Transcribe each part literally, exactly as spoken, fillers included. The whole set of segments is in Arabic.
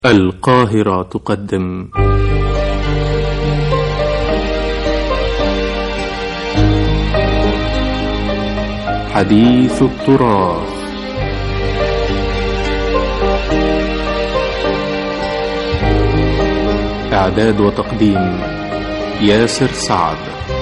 القاهرة تقدم حديث التراث. إعداد وتقديم ياسر سعد.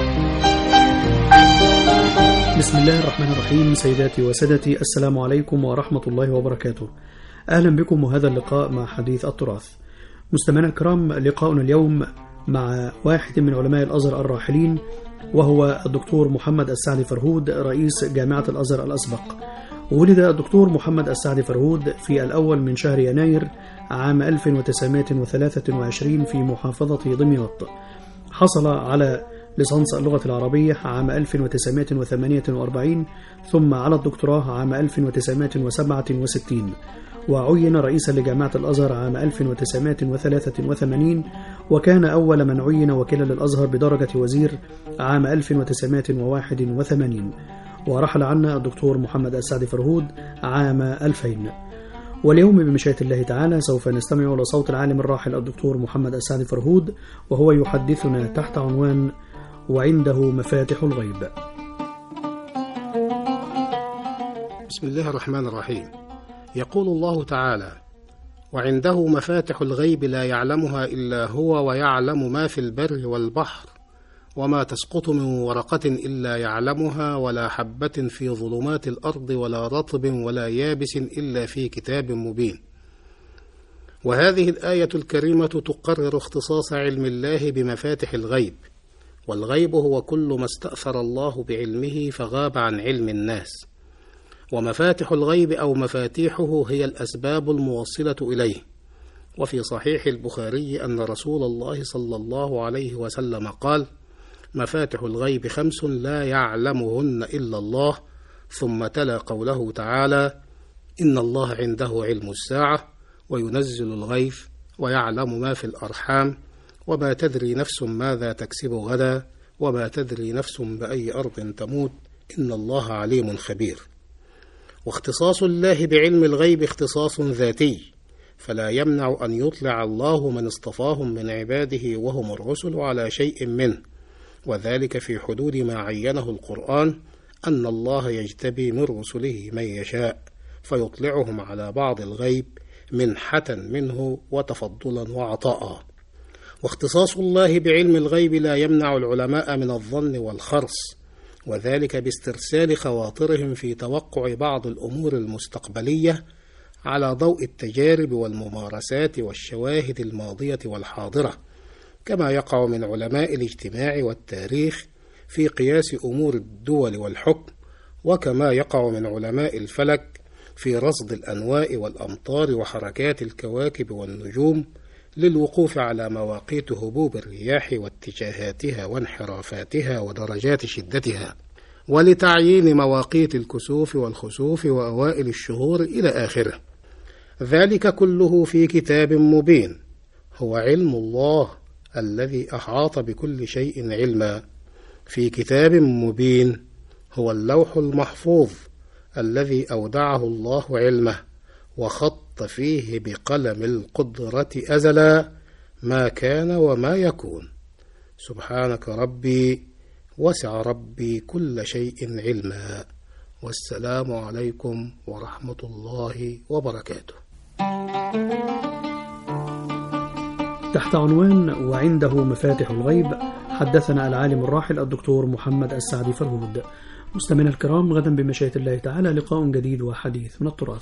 بسم الله الرحمن الرحيم. سيداتي وسادتي، السلام عليكم ورحمة الله وبركاته. أهلا بكم وهذا اللقاء مع حديث التراث. مستمعينا الكرام، لقاؤنا اليوم مع واحد من علماء الأزهر الراحلين، وهو الدكتور محمد السعدي فرهود، رئيس جامعة الأزهر الأسبق. ولد الدكتور محمد السعدي فرهود في الأول من شهر يناير عام ألف وتسعمائة وثلاثة وعشرين في محافظة دمياط. حصل على ليسانس اللغة العربية عام ألف وتسعمائة وثمانية وأربعين، ثم على الدكتوراه عام ألف وتسعمائة وسبعة وستين، وعين رئيسا لجامعة الأزهر عام ألف وتسعمائة وثلاثة وثمانين، وكان أول من عين وكيلا للأزهر بدرجة وزير عام ألف وتسعمائة وواحد وثمانين، ورحل عنا الدكتور محمد السعدي فرهود عام ألفين. واليوم بمشيئة الله تعالى سوف نستمع لصوت العالم الراحل الدكتور محمد السعدي فرهود، وهو يحدثنا تحت عنوان وعنده مفاتح الغيب. بسم الله الرحمن الرحيم. يقول الله تعالى: وعنده مفاتح الغيب لا يعلمها إلا هو ويعلم ما في البر والبحر وما تسقط من ورقة إلا يعلمها ولا حبة في ظلمات الأرض ولا رطب ولا يابس إلا في كتاب مبين. وهذه الآية الكريمة تقرر اختصاص علم الله بمفاتح الغيب، والغيب هو كل ما استأثر الله بعلمه فغاب عن علم الناس. ومفاتح الغيب أو مفاتيحه هي الأسباب الموصلة إليه. وفي صحيح البخاري أن رسول الله صلى الله عليه وسلم قال: مفاتح الغيب خمس لا يعلمهن إلا الله، ثم تلا قوله تعالى: إن الله عنده علم الساعة وينزل الغيث ويعلم ما في الأرحام وما تدري نفس ماذا تكسب غدا وما تدري نفس بأي أرض تموت إن الله عليم خبير. واختصاص الله بعلم الغيب اختصاص ذاتي، فلا يمنع أن يطلع الله من اصطفاهم من عباده وهم الرسل على شيء منه، وذلك في حدود ما عينه القرآن أن الله يجتبي من رسله من يشاء فيطلعهم على بعض الغيب منحة منه وتفضلا وعطاء. واختصاص الله بعلم الغيب لا يمنع العلماء من الظن والخرص، وذلك باسترسال خواطرهم في توقع بعض الأمور المستقبلية على ضوء التجارب والممارسات والشواهد الماضية والحاضرة، كما يقع من علماء الاجتماع والتاريخ في قياس أمور الدول والحكم، وكما يقع من علماء الفلك في رصد الأنواء والأمطار وحركات الكواكب والنجوم للوقوف على مواقيت هبوب الرياح واتجاهاتها وانحرافاتها ودرجات شدتها، ولتعيين مواقيت الكسوف والخسوف وأوائل الشهور إلى آخره. ذلك كله في كتاب مبين هو علم الله الذي أحاط بكل شيء علما. في كتاب مبين هو اللوح المحفوظ الذي أودعه الله علمه وخط فيه بقلم القدرة أزلا ما كان وما يكون. سبحانك ربي وسع ربي كل شيء علما. والسلام عليكم ورحمة الله وبركاته. تحت عنوان وعنده مفاتح الغيب حدثنا العالم الراحل الدكتور محمد السعدي فرهود. مستمعينا الكرام، غدا بمشيئة الله تعالى لقاء جديد وحديث من التراث.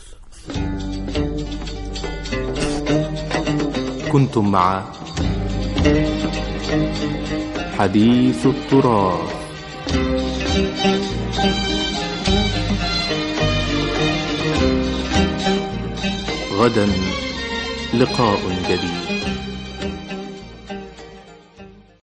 كنتم مع حديث التراث. غدا لقاء جديد.